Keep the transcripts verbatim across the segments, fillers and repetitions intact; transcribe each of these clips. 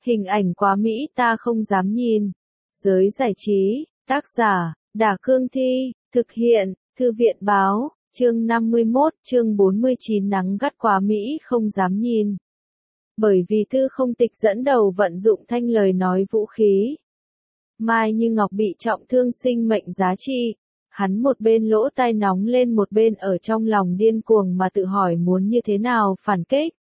Hình ảnh quá mỹ ta không dám nhìn. Giới giải trí, tác giả, Đả Cương Thi, thực hiện, Thư viện Báo, chương năm mươi mốt, chương bốn mươi chín nắng gắt quá mỹ không dám nhìn. Bởi vì Tư Không Tịch dẫn đầu vận dụng thanh lời nói vũ khí. Mai Như Ngọc bị trọng thương sinh mệnh giá trị. Hắn một bên lỗ tai nóng lên một bên ở trong lòng điên cuồng mà tự hỏi muốn như thế nào phản kích.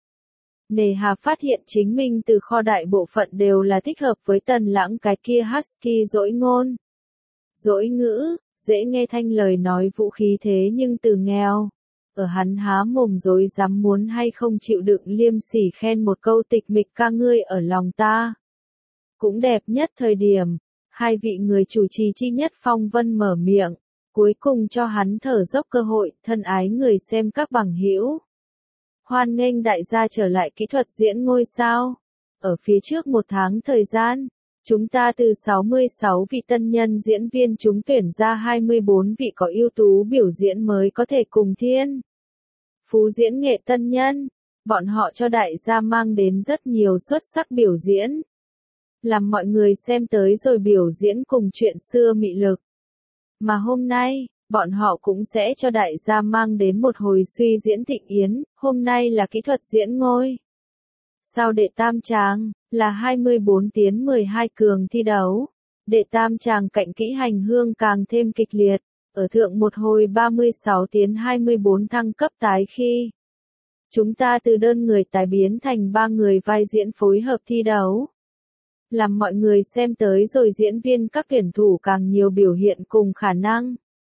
Nề hà phát hiện chính mình từ kho đại bộ phận đều là thích hợp với Tần Lãng cái kia husky dỗi ngôn. Dỗi ngữ, dễ nghe thanh lời nói vũ khí thế nhưng từ nghèo. Ở hắn há mồm dối dám muốn hay không chịu đựng liêm sỉ khen một câu tịch mịch ca ngươi ở lòng ta. Cũng đẹp nhất thời điểm, hai vị người chủ trì chi nhất Phong Vân mở miệng, cuối cùng cho hắn thở dốc cơ hội, thân ái người xem các bằng hữu. Hoan nghênh đại gia trở lại kỹ thuật diễn ngôi sao. Ở phía trước một tháng thời gian, chúng ta từ sáu mươi sáu vị tân nhân diễn viên trúng tuyển ra hai mươi bốn vị có ưu tú biểu diễn mới có thể cùng thiên. Phú diễn nghệ tân nhân, bọn họ cho đại gia mang đến rất nhiều xuất sắc biểu diễn. Làm mọi người xem tới rồi biểu diễn cùng chuyện xưa mị lực. Mà hôm nay, bọn họ cũng sẽ cho đại gia mang đến một hồi suy diễn thịnh yến, hôm nay là kỹ thuật diễn ngôi. Sao đệ tam tràng, là hai mươi bốn tiến mười hai cường thi đấu. Đệ tam tràng cạnh kỹ hành hương càng thêm kịch liệt, ở thượng một hồi ba mươi sáu tiến hai mươi bốn thăng cấp tái khi. Chúng ta từ đơn người tái biến thành ba người vai diễn phối hợp thi đấu. Làm mọi người xem tới rồi diễn viên các tuyển thủ càng nhiều biểu hiện cùng khả năng.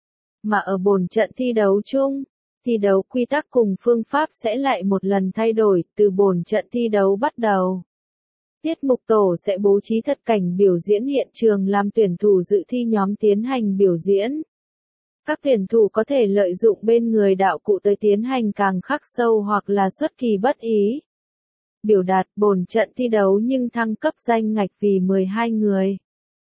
Mà ở bổn trận thi đấu chung, thi đấu quy tắc cùng phương pháp sẽ lại một lần thay đổi từ bổn trận thi đấu bắt đầu. Tiết mục tổ sẽ bố trí thật cảnh biểu diễn hiện trường làm tuyển thủ dự thi nhóm tiến hành biểu diễn. Các tuyển thủ có thể lợi dụng bên người đạo cụ tới tiến hành càng khắc sâu hoặc là xuất kỳ bất ý. Biểu đạt bổn trận thi đấu nhưng thăng cấp danh ngạch vì mười hai người.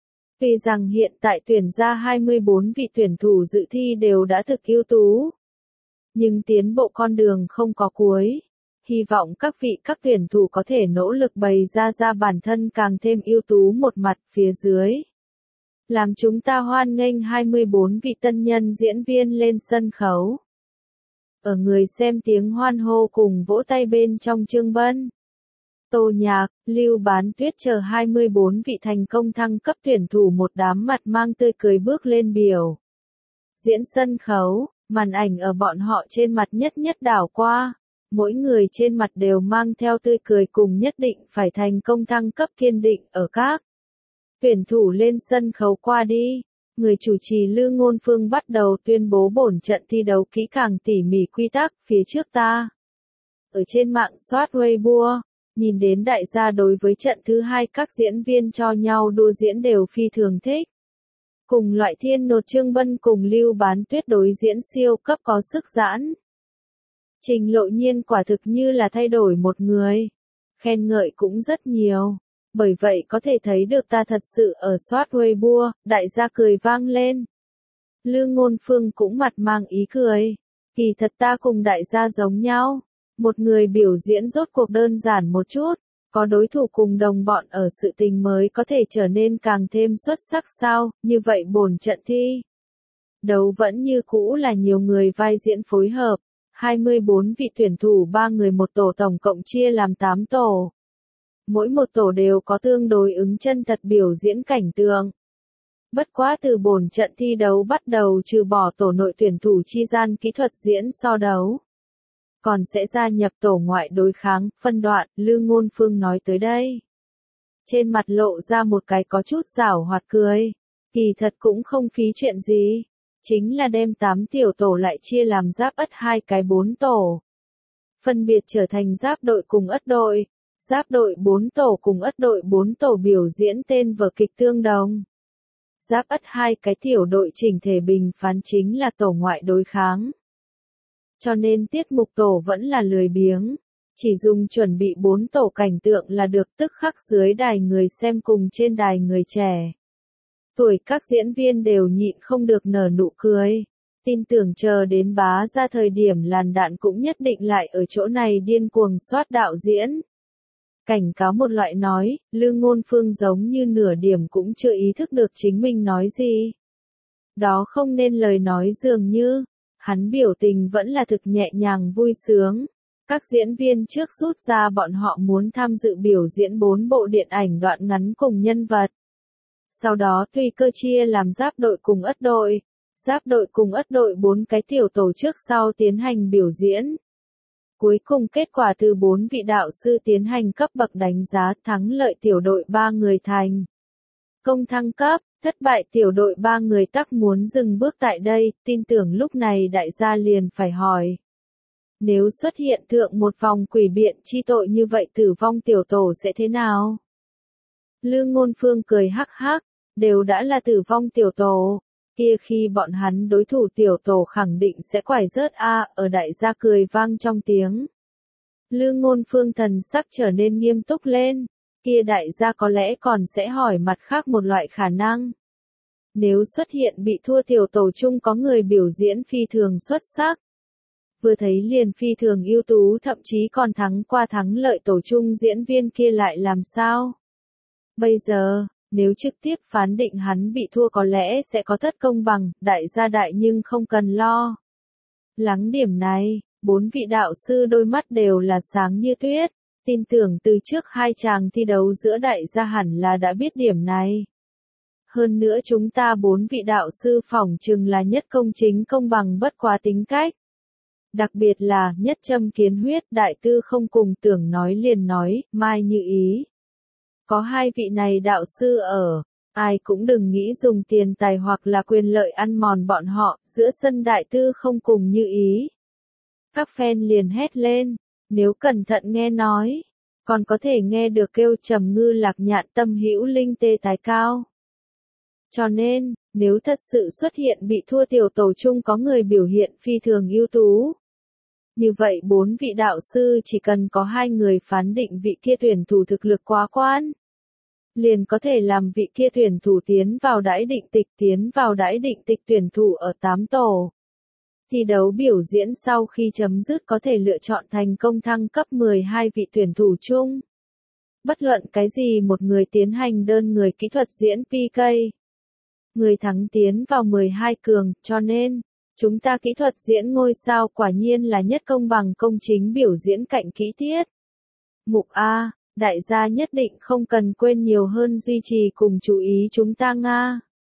Vì rằng hiện tại tuyển ra hai mươi bốn vị tuyển thủ dự thi đều đã thực ưu tú. Nhưng tiến bộ con đường không có cuối. Hy vọng các vị các tuyển thủ có thể nỗ lực bày ra ra bản thân càng thêm ưu tú một mặt phía dưới. Làm chúng ta hoan nghênh hai mươi bốn vị tân nhân diễn viên lên sân khấu. Ở người xem tiếng hoan hô cùng vỗ tay bên trong Trương Bân, Tô Nhạc, Lưu Bán Tuyết chờ hai mươi bốn vị thành công thăng cấp tuyển thủ một đám mặt mang tươi cười bước lên biểu. Diễn sân khấu, màn ảnh ở bọn họ trên mặt nhất nhất đảo qua. Mỗi người trên mặt đều mang theo tươi cười cùng nhất định phải thành công thăng cấp kiên định ở các. Tuyển thủ lên sân khấu qua đi. Người chủ trì Lư Ngôn Phương bắt đầu tuyên bố bổn trận thi đấu kỹ càng tỉ mỉ quy tắc phía trước ta. Ở trên mạng soát Weibo. Nhìn đến đại gia đối với trận thứ hai các diễn viên cho nhau đua diễn đều phi thường thích. Cùng loại thiên nột Trương Bân cùng Lưu Bán Tuyết đối diễn siêu cấp có sức giãn. Trình Lộ Nhiên quả thực như là thay đổi một người. Khen ngợi cũng rất nhiều. Bởi vậy có thể thấy được ta thật sự ở soát Weibo, đại gia cười vang lên. Lư Ngôn Phương cũng mặt mang ý cười. Kỳ thật ta cùng đại gia giống nhau. Một người biểu diễn rốt cuộc đơn giản một chút, có đối thủ cùng đồng bọn ở sự tình mới có thể trở nên càng thêm xuất sắc sao, như vậy bổn trận thi. Đấu vẫn như cũ là nhiều người vai diễn phối hợp, hai mươi bốn vị tuyển thủ ba người một tổ tổng cộng chia làm tám tổ. Mỗi một tổ đều có tương đối ứng chân thật biểu diễn cảnh tượng. Bất quá từ bổn trận thi đấu bắt đầu trừ bỏ tổ nội tuyển thủ chi gian kỹ thuật diễn so đấu. Còn sẽ gia nhập tổ ngoại đối kháng, phân đoạn, Lư Ngôn Phương nói tới đây. Trên mặt lộ ra một cái có chút giảo hoạt cười. Kỳ thật cũng không phí chuyện gì. Chính là đem tám tiểu tổ lại chia làm giáp ất hai cái bốn tổ. Phân biệt trở thành giáp đội cùng ất đội. Giáp đội bốn tổ cùng ất đội bốn tổ biểu diễn tên vở kịch tương đồng. Giáp ất hai cái tiểu đội chỉnh thể bình phán chính là tổ ngoại đối kháng. Cho nên tiết mục tổ vẫn là lười biếng, chỉ dùng chuẩn bị bốn tổ cảnh tượng là được tức khắc dưới đài người xem cùng trên đài người trẻ. Tuổi các diễn viên đều nhịn không được nở nụ cười, tin tưởng chờ đến bá ra thời điểm làn đạn cũng nhất định lại ở chỗ này điên cuồng soát đạo diễn. Cảnh cáo một loại nói, Lư Ngôn Phương giống như nửa điểm cũng chưa ý thức được chính mình nói gì. Đó không nên lời nói dường như, hắn biểu tình vẫn là thực nhẹ nhàng vui sướng. Các diễn viên trước rút ra bọn họ muốn tham dự biểu diễn bốn bộ điện ảnh đoạn ngắn cùng nhân vật. Sau đó tùy cơ chia làm giáp đội cùng ất đội. Giáp đội cùng ất đội bốn cái tiểu tổ trước sau tiến hành biểu diễn. Cuối cùng kết quả từ bốn vị đạo sư tiến hành cấp bậc đánh giá thắng lợi tiểu đội ba người thành công thăng cấp, thất bại tiểu đội ba người tắc muốn dừng bước tại đây, tin tưởng lúc này đại gia liền phải hỏi. Nếu xuất hiện thượng một vòng quỷ biện chi tội như vậy tử vong tiểu tổ sẽ thế nào? Lư Ngôn Phương cười hắc hắc, đều đã là tử vong tiểu tổ. Kia khi bọn hắn đối thủ tiểu tổ khẳng định sẽ quải rớt a, ở đại gia cười vang trong tiếng. Lư Ngôn Phương thần sắc trở nên nghiêm túc lên, kia đại gia có lẽ còn sẽ hỏi mặt khác một loại khả năng. Nếu xuất hiện bị thua tiểu tổ chung có người biểu diễn phi thường xuất sắc, vừa thấy liền phi thường ưu tú thậm chí còn thắng qua thắng lợi tổ chung diễn viên kia lại làm sao? Bây giờ, nếu trực tiếp phán định hắn bị thua có lẽ sẽ có thất công bằng, đại gia đại nhưng không cần lo. Lắng điểm này, bốn vị đạo sư đôi mắt đều là sáng như tuyết, tin tưởng từ trước hai chàng thi đấu giữa đại gia hẳn là đã biết điểm này. Hơn nữa chúng ta bốn vị đạo sư phỏng chừng là nhất công chính công bằng bất quá tính cách. Đặc biệt là, nhất châm kiến huyết đại tư không cùng tưởng nói liền nói, mai như ý. Có hai vị này đạo sư ở, ai cũng đừng nghĩ dùng tiền tài hoặc là quyền lợi ăn mòn bọn họ, giữa sân đại tư không cùng như ý. Các fan liền hét lên, nếu cẩn thận nghe nói, còn có thể nghe được kêu trầm ngư lạc nhạn tâm hữu linh tê tái cao. Cho nên, nếu thật sự xuất hiện bị thua tiểu tổ chung có người biểu hiện phi thường ưu tú. Như vậy bốn vị đạo sư chỉ cần có hai người phán định vị kia tuyển thủ thực lực quá quan. Liền có thể làm vị kia tuyển thủ tiến vào đãi định tịch tiến vào đãi định tịch tuyển thủ ở tám tổ. Thi đấu biểu diễn sau khi chấm dứt có thể lựa chọn thành công thăng cấp mười hai vị tuyển thủ chung. Bất luận cái gì một người tiến hành đơn người kỹ thuật diễn pê ca. Người thắng tiến vào mười hai cường, cho nên, chúng ta kỹ thuật diễn ngôi sao quả nhiên là nhất công bằng công chính biểu diễn cạnh kỹ tiết. Mục A, đại gia nhất định không cần quên nhiều hơn duy trì cùng chú ý chúng ta Nga.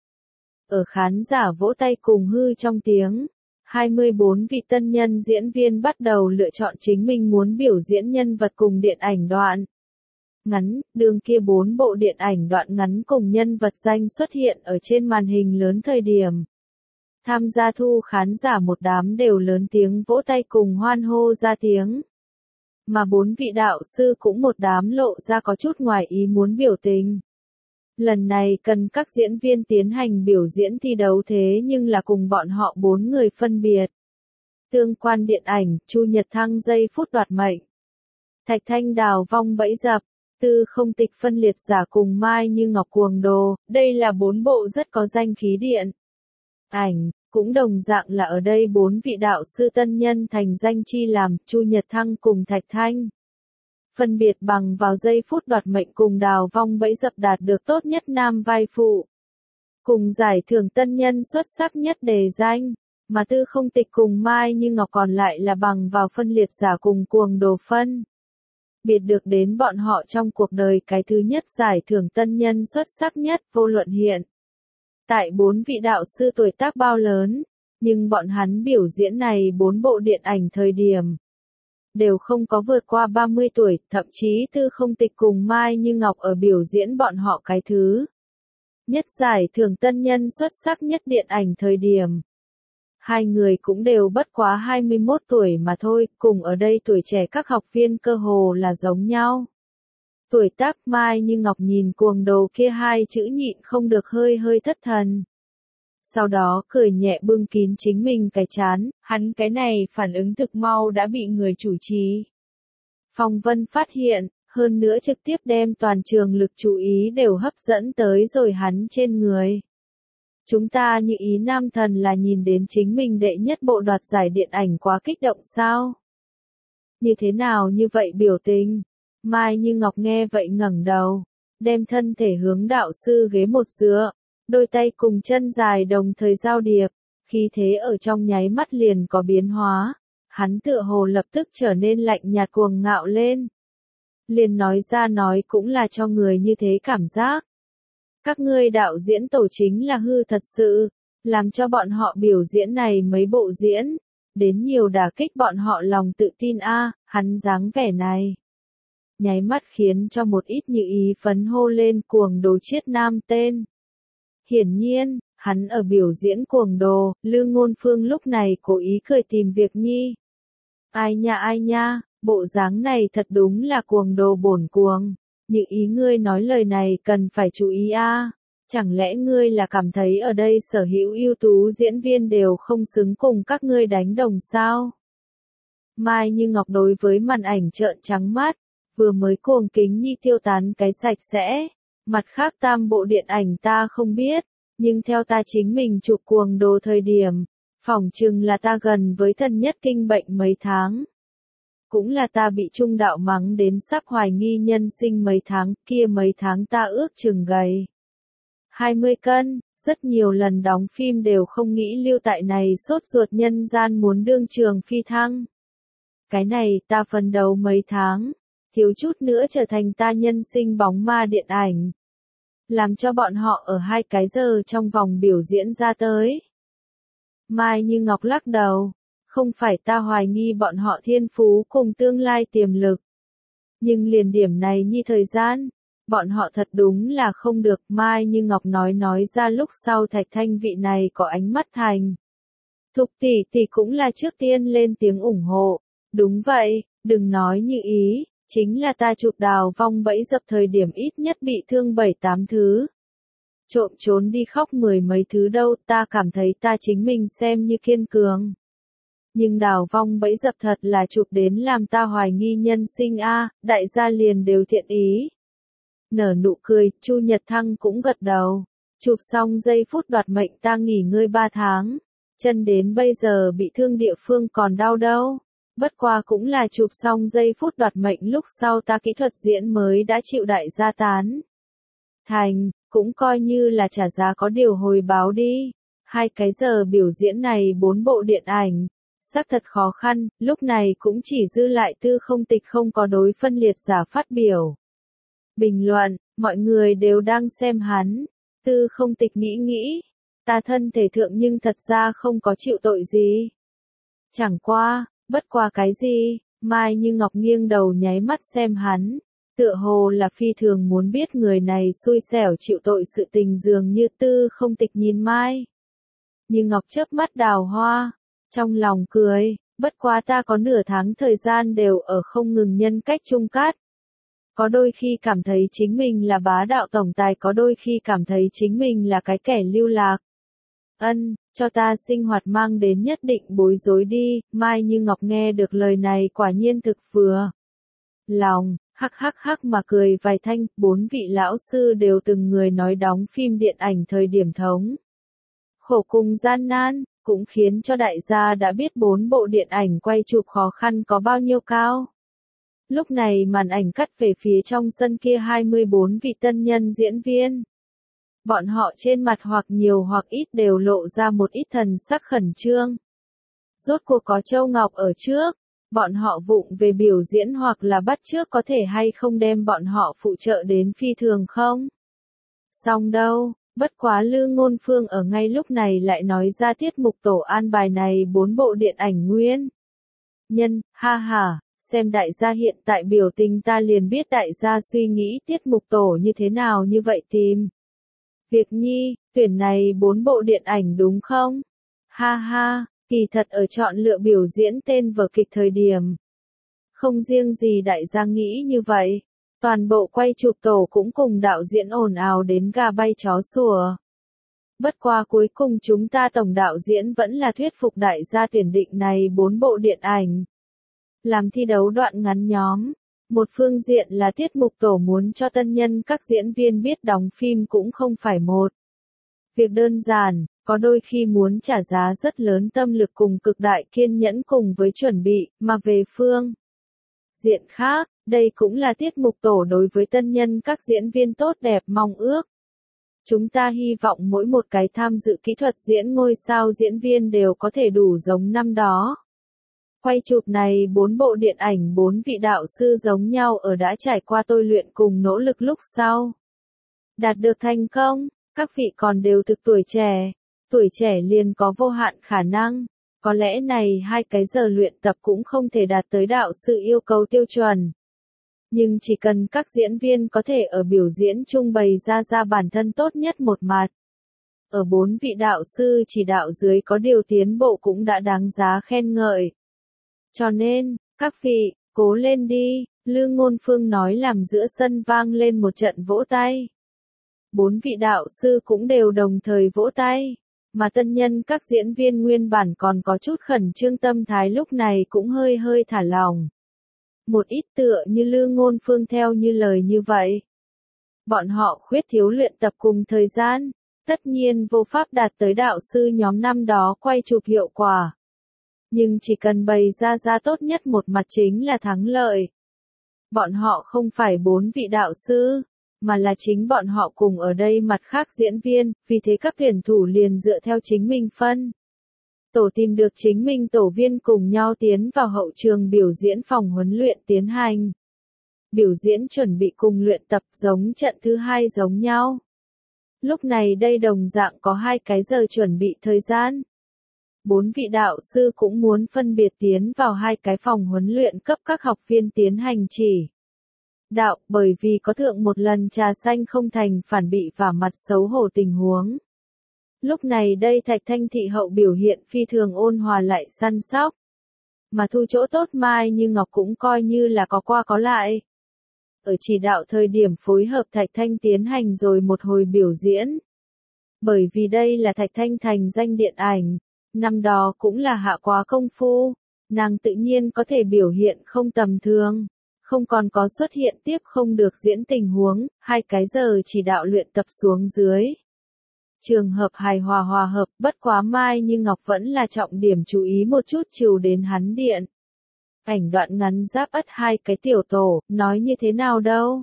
Ở khán giả vỗ tay cùng hư trong tiếng, hai mươi bốn vị tân nhân diễn viên bắt đầu lựa chọn chính mình muốn biểu diễn nhân vật cùng điện ảnh đoạn ngắn, đường kia bốn bộ điện ảnh đoạn ngắn cùng nhân vật danh xuất hiện ở trên màn hình lớn thời điểm. Tham gia thu khán giả một đám đều lớn tiếng vỗ tay cùng hoan hô ra tiếng. Mà bốn vị đạo sư cũng một đám lộ ra có chút ngoài ý muốn biểu tình. Lần này cần các diễn viên tiến hành biểu diễn thi đấu thế nhưng là cùng bọn họ bốn người phân biệt. Tương quan điện ảnh, Chu Nhật Thăng giây phút đoạt mệnh. Thạch Thanh Đào vong bẫy dập. Tư không tịch phân liệt giả cùng Mai Như Ngọc cuồng đồ, đây là bốn bộ rất có danh khí điện. Ảnh, cũng đồng dạng là ở đây bốn vị đạo sư tân nhân thành danh chi làm, Chu Nhật Thăng cùng Thạch Thanh. Phân biệt bằng vào giây phút đoạt mệnh cùng đào vong bẫy dập đạt được tốt nhất nam vai phụ. Cùng giải thưởng tân nhân xuất sắc nhất đề danh, mà tư không tịch cùng Mai Như Ngọc còn lại là bằng vào phân liệt giả cùng cuồng đồ phân. Biệt được đến bọn họ trong cuộc đời cái thứ nhất giải thưởng tân nhân xuất sắc nhất vô luận hiện. Tại bốn vị đạo sư tuổi tác bao lớn, nhưng bọn hắn biểu diễn này bốn bộ điện ảnh thời điểm. Đều không có vượt qua ba mươi tuổi, thậm chí tư không tịch cùng Mai Như Ngọc ở biểu diễn bọn họ cái thứ. Nhất giải thưởng tân nhân xuất sắc nhất điện ảnh thời điểm. Hai người cũng đều bất quá hai mươi mốt tuổi mà thôi, cùng ở đây tuổi trẻ các học viên cơ hồ là giống nhau. Tuổi tác Mai Như Ngọc nhìn cuồng đồ kia hai chữ nhịn không được hơi hơi thất thần. Sau đó cười nhẹ bưng kín chính mình cái chán, hắn cái này phản ứng thực mau đã bị người chủ trì. Phong Vân phát hiện, hơn nữa trực tiếp đem toàn trường lực chú ý đều hấp dẫn tới rồi hắn trên người. Chúng ta như ý nam thần là nhìn đến chính mình đệ nhất bộ đoạt giải điện ảnh quá kích động sao? Như thế nào như vậy biểu tình? Mai Như Ngọc nghe vậy ngẩng đầu, đem thân thể hướng đạo sư ghế một dựa, đôi tay cùng chân dài đồng thời giao điệp, khí thế ở trong nháy mắt liền có biến hóa, hắn tựa hồ lập tức trở nên lạnh nhạt cuồng ngạo lên. Liền nói ra nói cũng là cho người như thế cảm giác. Các ngươi đạo diễn tổ chính là hư thật sự, làm cho bọn họ biểu diễn này mấy bộ diễn, đến nhiều đả kích bọn họ lòng tự tin a, hắn dáng vẻ này. Nháy mắt khiến cho một ít như ý phấn hô lên cuồng đồ Triết Nam tên. Hiển nhiên, hắn ở biểu diễn cuồng đồ, Lư Ngôn Phương lúc này cố ý cười tìm việc nhi. Ai nha ai nha, bộ dáng này thật đúng là cuồng đồ bổn cuồng. Như ý ngươi nói lời này cần phải chú ý a. Chẳng lẽ ngươi là cảm thấy ở đây sở hữu ưu tú diễn viên đều không xứng cùng các ngươi đánh đồng sao? Mai Như Ngọc đối với màn ảnh trợn trắng mắt, vừa mới cuồng kính nhi tiêu tán cái sạch sẽ. Mặt khác tam bộ điện ảnh ta không biết, nhưng theo ta chính mình chụp cuồng đồ thời điểm, phỏng chừng là ta gần với thân nhất kinh bệnh mấy tháng. Cũng là ta bị trung đạo mắng đến sắp hoài nghi nhân sinh mấy tháng, kia mấy tháng ta ước chừng gầy hai mươi cân, rất nhiều lần đóng phim đều không nghĩ lưu tại này sốt ruột nhân gian muốn đương trường phi thăng. Cái này ta phân đấu mấy tháng, thiếu chút nữa trở thành ta nhân sinh bóng ma điện ảnh. Làm cho bọn họ ở hai cái giờ trong vòng biểu diễn ra tới. Mai Như Ngọc lắc đầu, không phải ta hoài nghi bọn họ thiên phú cùng tương lai tiềm lực. Nhưng liền điểm này như thời gian, bọn họ thật đúng là không được. Mai Như Ngọc nói nói ra lúc sau Thạch Thanh vị này có ánh mắt thành. Thục tỷ tỷ cũng là trước tiên lên tiếng ủng hộ. Đúng vậy, đừng nói như ý, chính là ta chụp đào vong bẫy dập thời điểm ít nhất bị thương bảy tám thứ. Trộm trốn đi khóc mười mấy thứ đâu, ta cảm thấy ta chính mình xem như kiên cường. Nhưng đào vong bẫy dập thật là chụp đến làm ta hoài nghi nhân sinh a, đại gia liền đều thiện ý. Nở nụ cười, Chu Nhật Thăng cũng gật đầu. Chụp xong giây phút đoạt mệnh ta nghỉ ngơi ba tháng. Chân đến bây giờ bị thương địa phương còn đau đâu. Bất qua cũng là chụp xong giây phút đoạt mệnh lúc sau ta kỹ thuật diễn mới đã chịu đại gia tán. Thành, cũng coi như là trả giá có điều hồi báo đi. Hai cái giờ biểu diễn này bốn bộ điện ảnh. Xác thật khó khăn, lúc này cũng chỉ dư lại Tư Không Tịch không có đối phân liệt giả phát biểu. Bình luận, mọi người đều đang xem hắn. Tư Không Tịch nghĩ nghĩ, ta thân thể thượng nhưng thật ra không có chịu tội gì. Chẳng qua, bất qua cái gì, Mai Như Ngọc nghiêng đầu nháy mắt xem hắn. Tựa hồ là phi thường muốn biết người này xui xẻo chịu tội sự tình dường như Tư Không Tịch nhìn Mai Như Ngọc chớp mắt đào hoa, trong lòng cười, bất quá ta có nửa tháng thời gian đều ở không ngừng nhân cách chung cát. Có đôi khi cảm thấy chính mình là bá đạo tổng tài, có đôi khi cảm thấy chính mình là cái kẻ lưu lạc. Ân, cho ta sinh hoạt mang đến nhất định bối rối đi. Mai Như Ngọc nghe được lời này quả nhiên thực vừa lòng, hắc hắc hắc mà cười vài thanh. Bốn vị lão sư đều từng người nói đóng phim điện ảnh thời điểm thống khổ cùng gian nan, cũng khiến cho đại gia đã biết bốn bộ điện ảnh quay chụp khó khăn có bao nhiêu cao. Lúc này màn ảnh cắt về phía trong sân kia hai mươi bốn vị tân nhân diễn viên. Bọn họ trên mặt hoặc nhiều hoặc ít đều lộ ra một ít thần sắc khẩn trương. Rốt cuộc có Châu Ngọc ở trước, bọn họ vụng về biểu diễn hoặc là bắt chước có thể hay không đem bọn họ phụ trợ đến phi thường không? Xong đâu, bất quá Lư Ngôn Phương ở ngay lúc này lại nói ra tiết mục tổ an bài này bốn bộ điện ảnh nguyên. Nhân, ha ha. Xem đại gia hiện tại biểu tình ta liền biết đại gia suy nghĩ tiết mục tổ như thế nào như vậy tìm. Việc nhi, tuyển này bốn bộ điện ảnh đúng không? Ha ha, kỳ thật ở chọn lựa biểu diễn tên vở kịch thời điểm. Không riêng gì đại gia nghĩ như vậy, toàn bộ quay chụp tổ cũng cùng đạo diễn ồn ào đến gà bay chó sủa. Bất qua cuối cùng chúng ta tổng đạo diễn vẫn là thuyết phục đại gia tuyển định này bốn bộ điện ảnh. Làm thi đấu đoạn ngắn nhóm. Một phương diện là tiết mục tổ muốn cho tân nhân các diễn viên biết đóng phim cũng không phải một việc đơn giản, có đôi khi muốn trả giá rất lớn tâm lực cùng cực đại kiên nhẫn cùng với chuẩn bị, mà về phương diện khác, Đây cũng là tiết mục tổ đối với tân nhân các diễn viên tốt đẹp mong ước. Chúng ta hy vọng mỗi một cái tham dự kỹ thuật diễn ngôi sao diễn viên đều có thể đủ giống năm đó. Quay chụp này bốn bộ điện ảnh bốn vị đạo sư giống nhau ở đã trải qua tôi luyện cùng nỗ lực lúc sau. Đạt được thành công, các vị còn đều thực tuổi trẻ, tuổi trẻ liền có vô hạn khả năng. Có lẽ này hai cái giờ luyện tập cũng không thể đạt tới đạo sư yêu cầu tiêu chuẩn. Nhưng chỉ cần các diễn viên có thể ở biểu diễn trung bày ra ra bản thân tốt nhất một mặt. Ở bốn vị đạo sư chỉ đạo dưới có điều tiến bộ cũng đã đáng giá khen ngợi. Cho nên, các vị, cố lên đi, Lương Ngôn Phương nói làm giữa sân vang lên một trận vỗ tay. Bốn vị đạo sư cũng đều đồng thời vỗ tay, mà tân nhân các diễn viên nguyên bản còn có chút khẩn trương tâm thái lúc này cũng hơi hơi thả lỏng. Một ít tựa như Lương Ngôn Phương theo như lời như vậy. Bọn họ khuyết thiếu luyện tập cùng thời gian, tất nhiên vô pháp đạt tới đạo sư nhóm năm đó quay chụp hiệu quả. Nhưng chỉ cần bày ra ra tốt nhất một mặt chính là thắng lợi. Bọn họ không phải bốn vị đạo sư, mà là chính bọn họ cùng ở đây mặt khác diễn viên, vì thế các tuyển thủ liền dựa theo chính mình phân. Tổ tìm được chính mình tổ viên cùng nhau tiến vào hậu trường biểu diễn phòng huấn luyện tiến hành. Biểu diễn chuẩn bị cùng luyện tập giống trận thứ hai giống nhau. Lúc này đây đồng dạng có hai cái giờ chuẩn bị thời gian. Bốn vị đạo sư cũng muốn phân biệt tiến vào hai cái phòng huấn luyện cấp các học viên tiến hành chỉ đạo, bởi vì có thượng một lần trà xanh không thành phản bị vả mặt xấu hổ tình huống. Lúc này đây Thạch Thanh thị hậu biểu hiện phi thường ôn hòa lại săn sóc. Mà thu chỗ tốt Mai Như Ngọc cũng coi như là có qua có lại. Ở chỉ đạo thời điểm phối hợp Thạch Thanh tiến hành rồi một hồi biểu diễn. Bởi vì đây là Thạch Thanh thành danh điện ảnh, năm đó cũng là hạ quá công phu, nàng tự nhiên có thể biểu hiện không tầm thường, không còn có xuất hiện tiếp không được diễn tình huống, hai cái giờ chỉ đạo luyện tập xuống dưới. Trường hợp hài hòa hòa hợp, bất quá Mai Như Ngọc vẫn là trọng điểm chú ý một chút chiều đến hắn điện. Ảnh đoạn ngắn giáp ất hai cái tiểu tổ, nói như thế nào đâu.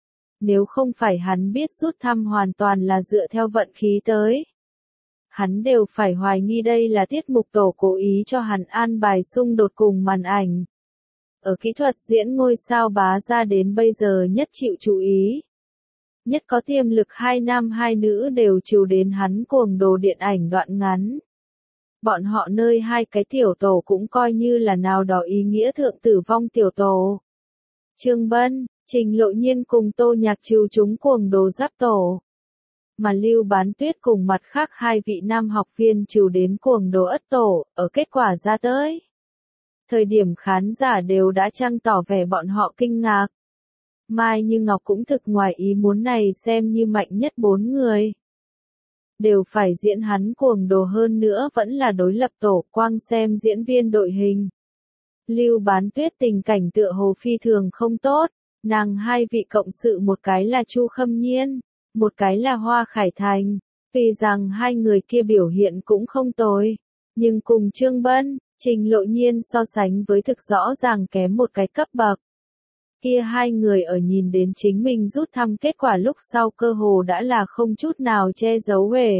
Nếu không phải hắn biết rút thăm hoàn toàn là dựa theo vận khí tới. Hắn đều phải hoài nghi đây là tiết mục tổ cố ý cho hắn an bài xung đột cùng màn ảnh. Ở kỹ thuật diễn ngôi sao bá ra đến bây giờ nhất chịu chú ý. Nhất có tiềm lực hai nam hai nữ đều chiều đến hắn cuồng đồ điện ảnh đoạn ngắn. Bọn họ nơi hai cái tiểu tổ cũng coi như là nào đó ý nghĩa thượng tử vong tiểu tổ. Trương Bân, Trình Lộ Nhiên cùng Tô Nhạc chiều chúng cuồng đồ giáp tổ. Mà Lưu Bán Tuyết cùng mặt khác hai vị nam học viên chiều đến cuồng đồ ất tổ, ở kết quả ra tới. Thời điểm khán giả đều đã trăng tỏ vẻ bọn họ kinh ngạc. Mai Như Ngọc cũng thực ngoài ý muốn này xem như mạnh nhất bốn người. Đều phải diễn hắn cuồng đồ hơn nữa vẫn là đối lập tổ quang xem diễn viên đội hình. Lưu Bán Tuyết tình cảnh tựa hồ phi thường không tốt, nàng hai vị cộng sự một cái là Chu Khâm Nhiên, một cái là Hoa Khải Thành, vì rằng hai người kia biểu hiện cũng không tồi, nhưng cùng Trương Bân, Trình Lộ Nhiên so sánh với thực rõ ràng kém một cái cấp bậc. Kia hai người ở nhìn đến chính mình rút thăm kết quả lúc sau cơ hồ đã là không chút nào che giấu về.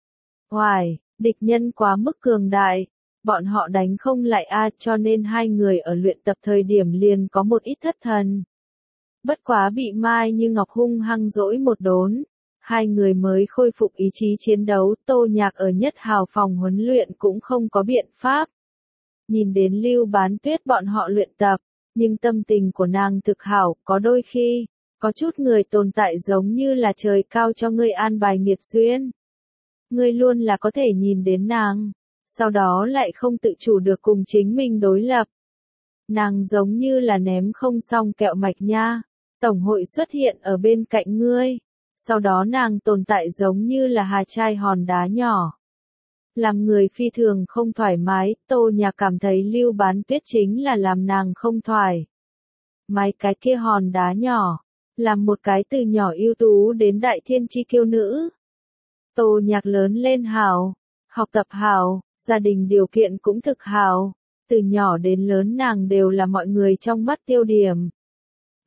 Hoài, địch nhân quá mức cường đại, bọn họ đánh không lại a cho nên hai người ở luyện tập thời điểm liền có một ít thất thần. Bất quá bị Mai Như Ngọc hung hăng dỗi một đốn, hai người mới khôi phục ý chí chiến đấu, Tô Nhạc ở nhất hào phòng huấn luyện cũng không có biện pháp. Nhìn đến Lưu Bán Tuyết bọn họ luyện tập, nhưng tâm tình của nàng thực hảo, có đôi khi, có chút người tồn tại giống như là trời cao cho ngươi an bài nghiệt duyên. Ngươi luôn là có thể nhìn đến nàng, sau đó lại không tự chủ được cùng chính mình đối lập. Nàng giống như là ném không xong kẹo mạch nha, tổng hội xuất hiện ở bên cạnh ngươi, sau đó nàng tồn tại giống như là hà chai hòn đá nhỏ. Làm người phi thường không thoải mái, Tô Nhạc cảm thấy Lưu Bán Tuyết chính là làm nàng không thoải. Mấy cái kia hòn đá nhỏ, làm một cái từ nhỏ ưu tú đến đại thiên chi kiêu nữ. Tô Nhạc lớn lên hảo, học tập hảo, gia đình điều kiện cũng thực hảo, từ nhỏ đến lớn nàng đều là mọi người trong mắt tiêu điểm.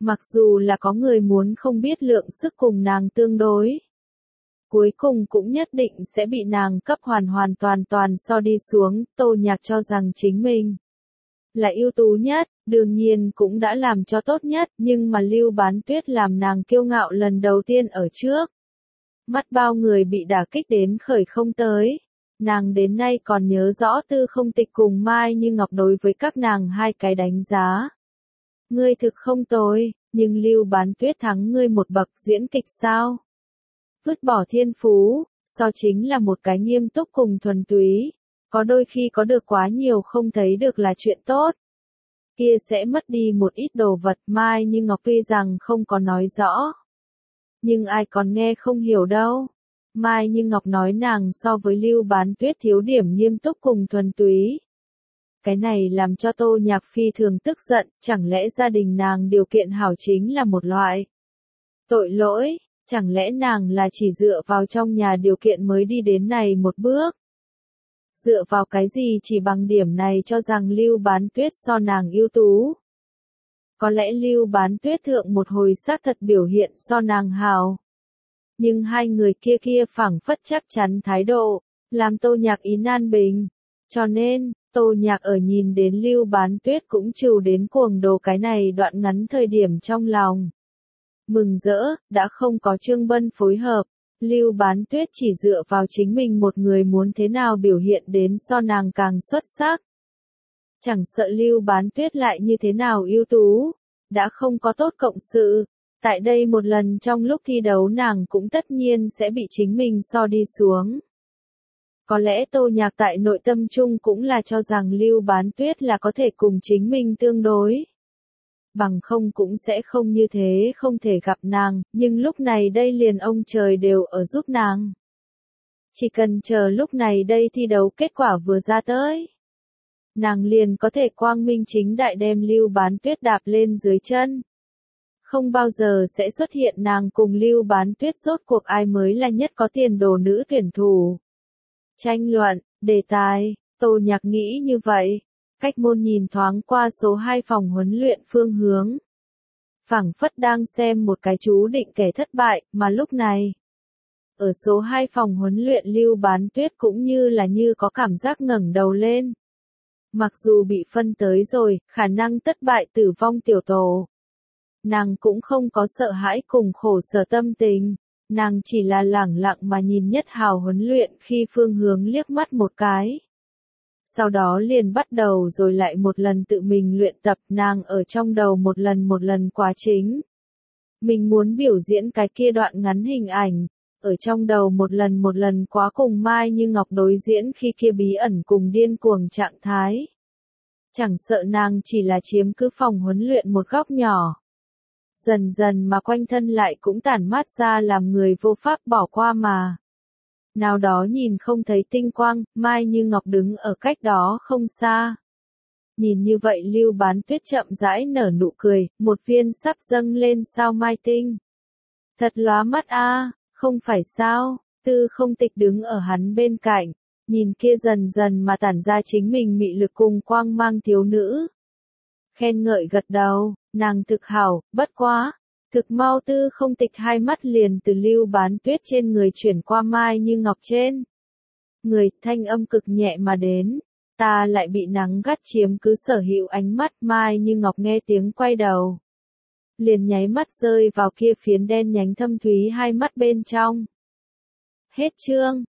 Mặc dù là có người muốn không biết lượng sức cùng nàng tương đối, cuối cùng cũng nhất định sẽ bị nàng cấp hoàn hoàn toàn toàn so đi xuống. Tô Nhạc cho rằng chính mình là ưu tú nhất, đương nhiên cũng đã làm cho tốt nhất, nhưng mà Lưu Bán Tuyết làm nàng kiêu ngạo lần đầu tiên ở trước. Mắt bao người bị đả kích đến khởi không tới. Nàng đến nay còn nhớ rõ Tư Không Tịch cùng Mai Như Ngọc đối với các nàng hai cái đánh giá. Ngươi thực không tồi, nhưng Lưu Bán Tuyết thắng ngươi một bậc, diễn kịch sao? Vứt bỏ thiên phú, so chính là một cái nghiêm túc cùng thuần túy. Có đôi khi có được quá nhiều không thấy được là chuyện tốt. Kia sẽ mất đi một ít đồ vật. Mai Như Ngọc tuy rằng không có nói rõ, nhưng ai còn nghe không hiểu đâu. Mai Như Ngọc nói nàng so với Lưu Bán Tuyết thiếu điểm nghiêm túc cùng thuần túy. Cái này làm cho Tô Nhạc phi thường tức giận, chẳng lẽ gia đình nàng điều kiện hảo chính là một loại tội lỗi, chẳng lẽ nàng là chỉ dựa vào trong nhà điều kiện mới đi đến này một bước? Dựa vào cái gì chỉ bằng điểm này cho rằng Lưu Bán Tuyết so nàng ưu tú? Có lẽ Lưu Bán Tuyết thượng một hồi xác thật biểu hiện so nàng hào. Nhưng hai người kia kia phảng phất chắc chắn thái độ, làm Tô Nhạc ý nan bình. Cho nên, Tô Nhạc ở nhìn đến Lưu Bán Tuyết cũng trừ đến cuồng đồ cái này đoạn ngắn thời điểm trong lòng. Mừng rỡ, đã không có Trương Bân phối hợp, Lưu Bán Tuyết chỉ dựa vào chính mình một người muốn thế nào biểu hiện đến so nàng càng xuất sắc. Chẳng sợ Lưu Bán Tuyết lại như thế nào ưu tú, đã không có tốt cộng sự. Tại đây một lần trong lúc thi đấu nàng cũng tất nhiên sẽ bị chính mình so đi xuống. Có lẽ Tô Nhạc tại nội tâm chung cũng là cho rằng Lưu Bán Tuyết là có thể cùng chính mình tương đối. Bằng không cũng sẽ không như thế không thể gặp nàng, nhưng lúc này đây liền ông trời đều ở giúp nàng. Chỉ cần chờ lúc này đây thi đấu kết quả vừa ra tới, nàng liền có thể quang minh chính đại đem Lưu Bán Tuyết đạp lên dưới chân. Không bao giờ sẽ xuất hiện nàng cùng Lưu Bán Tuyết rốt cuộc ai mới là nhất có tiền đồ nữ tuyển thủ. Tranh luận, đề tài, Tô Nhạc nghĩ như vậy. Cách môn nhìn thoáng qua số hai phòng huấn luyện phương hướng. Phảng phất đang xem một cái chú định kẻ thất bại, mà lúc này, ở số hai phòng huấn luyện Lưu Bán Tuyết cũng như là như có cảm giác ngẩng đầu lên. Mặc dù bị phân tới rồi, khả năng thất bại tử vong tiểu tổ. Nàng cũng không có sợ hãi cùng khổ sở tâm tình, nàng chỉ là lẳng lặng mà nhìn Nhất Hào huấn luyện khi phương hướng liếc mắt một cái. Sau đó liền bắt đầu rồi lại một lần tự mình luyện tập, nàng ở trong đầu một lần một lần quá chính. Mình muốn biểu diễn cái kia đoạn ngắn hình ảnh, ở trong đầu một lần một lần quá cùng Mai Như Ngọc đối diễn khi kia bí ẩn cùng điên cuồng trạng thái. Chẳng sợ nàng chỉ là chiếm cứ phòng huấn luyện một góc nhỏ. Dần dần mà quanh thân lại cũng tản mát ra làm người vô pháp bỏ qua mà. Nào đó nhìn không thấy tinh quang, Mai Như Ngọc đứng ở cách đó không xa. Nhìn như vậy Lưu Bán Tuyết chậm rãi nở nụ cười, một viên sắp dâng lên sao mai tinh. Thật lóa mắt a, không phải sao? Tư Không Tịch đứng ở hắn bên cạnh, nhìn kia dần dần mà tản ra chính mình mị lực cùng quang mang thiếu nữ. Khen ngợi gật đầu, nàng thực hảo, bất quá. Thực mau Tư Không Tịch hai mắt liền từ Lưu Bán Tuyết trên người chuyển qua Mai Như Ngọc trên. Người, thanh âm cực nhẹ mà đến, ta lại bị nắng gắt chiếm cứ sở hữu ánh mắt. Mai Như Ngọc nghe tiếng quay đầu, liền nháy mắt rơi vào kia phiến đen nhánh thâm thúy hai mắt bên trong. Hết chương.